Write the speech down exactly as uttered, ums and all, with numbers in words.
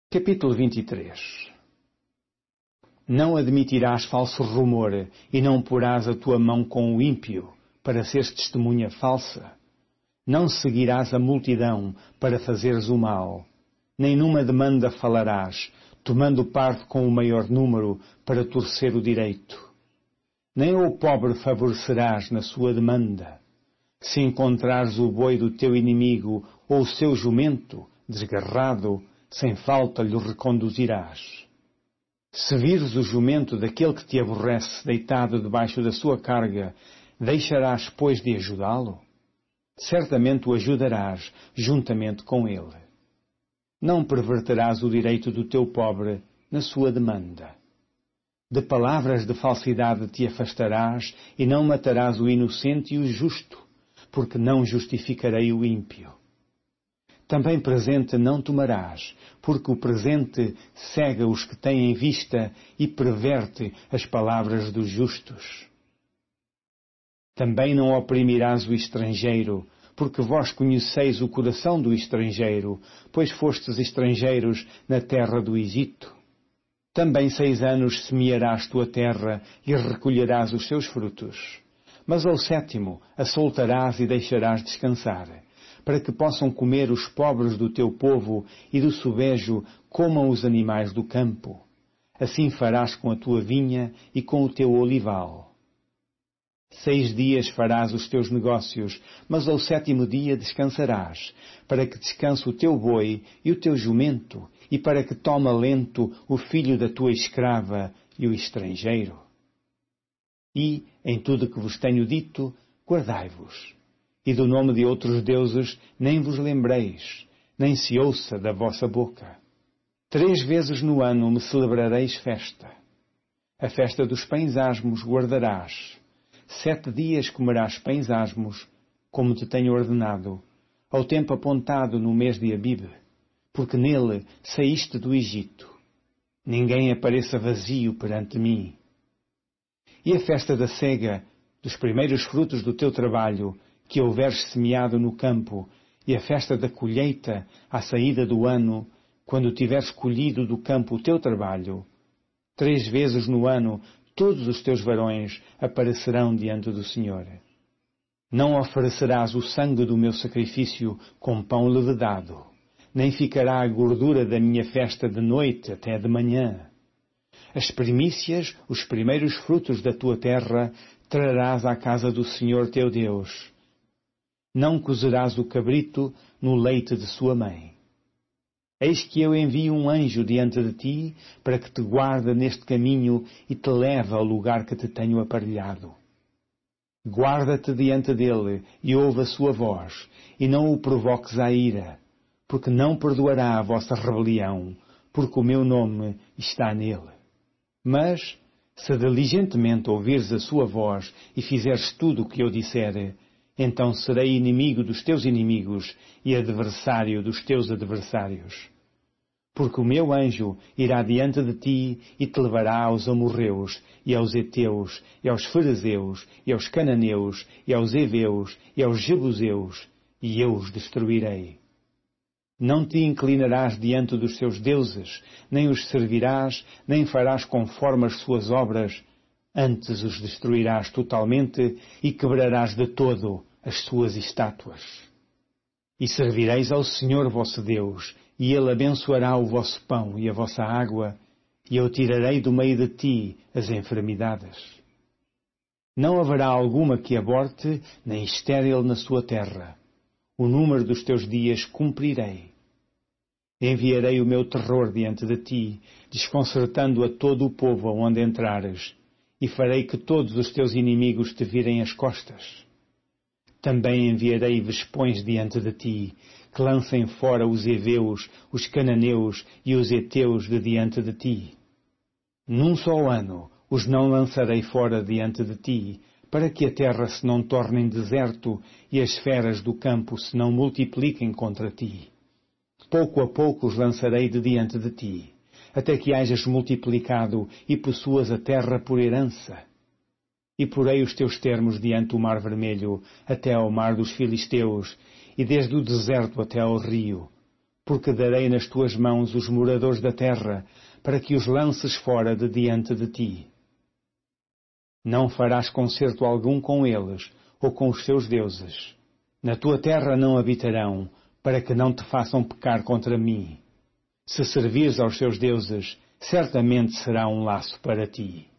Capítulo vinte e três. Não admitirás falso rumor, e não porás a tua mão com o ímpio, para seres testemunha falsa. Não seguirás a multidão, para fazeres o mal. Nem numa demanda falarás, tomando parte com o maior número, para torcer o direito. Nem o pobre favorecerás na sua demanda. Se encontrares o boi do teu inimigo, ou o seu jumento, desgarrado, sem falta lhe reconduzirás. Se vires o jumento daquele que te aborrece deitado debaixo da sua carga, deixarás, pois, de ajudá-lo? Certamente o ajudarás juntamente com ele. Não perverterás o direito do teu pobre na sua demanda. De palavras de falsidade te afastarás e não matarás o inocente e o justo, porque não justificarei o ímpio. Também presente não tomarás, porque o presente cega os que têm em vista e perverte as palavras dos justos. Também não oprimirás o estrangeiro, porque vós conheceis o coração do estrangeiro, pois fostes estrangeiros na terra do Egito. Também seis anos semearás tua terra e recolherás os seus frutos. Mas ao sétimo a soltarás e deixarás descansar, para que possam comer os pobres do teu povo e do sobejo comam os animais do campo. Assim farás com a tua vinha e com o teu olival. Seis dias farás os teus negócios, mas ao sétimo dia descansarás, para que descanse o teu boi e o teu jumento, e para que tome alento o filho da tua escrava e o estrangeiro. E, em tudo que vos tenho dito, guardai-vos. E do nome de outros deuses nem vos lembreis, nem se ouça da vossa boca. Três vezes no ano me celebrareis festa. A festa dos pães asmos guardarás. Sete dias comerás pães asmos, como te tenho ordenado, ao tempo apontado no mês de Abibe, porque nele saíste do Egito. Ninguém apareça vazio perante mim. E a festa da cega, dos primeiros frutos do teu trabalho, que houveres semeado no campo, e a festa da colheita, à saída do ano, quando tiveres colhido do campo o teu trabalho. Três vezes no ano todos os teus varões aparecerão diante do Senhor. Não oferecerás o sangue do meu sacrifício com pão levedado, nem ficará a gordura da minha festa de noite até de manhã. As primícias, os primeiros frutos da tua terra, trarás à casa do Senhor teu Deus. Não cozerás o cabrito no leite de sua mãe. Eis que eu envio um anjo diante de ti, para que te guarde neste caminho e te leve ao lugar que te tenho aparelhado. Guarda-te diante dele e ouve a sua voz, e não o provoques à ira, porque não perdoará a vossa rebelião, porque o meu nome está nele. Mas, se diligentemente ouvires a sua voz e fizeres tudo o que eu disser, então serei inimigo dos teus inimigos e adversário dos teus adversários. Porque o meu anjo irá diante de ti e te levará aos amorreus, e aos heteus, e aos ferezeus, e aos cananeus, e aos heveus, e aos jebuseus, e eu os destruirei. Não te inclinarás diante dos seus deuses, nem os servirás, nem farás conforme as suas obras. Antes os destruirás totalmente e quebrarás de todo as suas estátuas. E servireis ao Senhor vosso Deus, e Ele abençoará o vosso pão e a vossa água, e eu tirarei do meio de ti as enfermidades. Não haverá alguma que aborte, nem estéril na sua terra. O número dos teus dias cumprirei. Enviarei o meu terror diante de ti, desconcertando a todo o povo aonde entrares, e farei que todos os teus inimigos te virem as costas. Também enviarei vespões diante de ti, que lancem fora os heveus, os cananeus e os heteus de diante de ti. Num só ano os não lançarei fora diante de ti, para que a terra se não torne em deserto e as feras do campo se não multipliquem contra ti. Pouco a pouco os lançarei de diante de ti, até que hajas multiplicado e possuas a terra por herança. E porei os teus termos diante do mar vermelho, até ao mar dos filisteus, e desde o deserto até ao rio. porque darei nas tuas mãos os moradores da terra, para que os lances fora de diante de ti. Não farás concerto algum com eles, ou com os seus deuses. Na tua terra não habitarão, para que não te façam pecar contra mim. Se servires aos seus deuses, certamente será um laço para ti.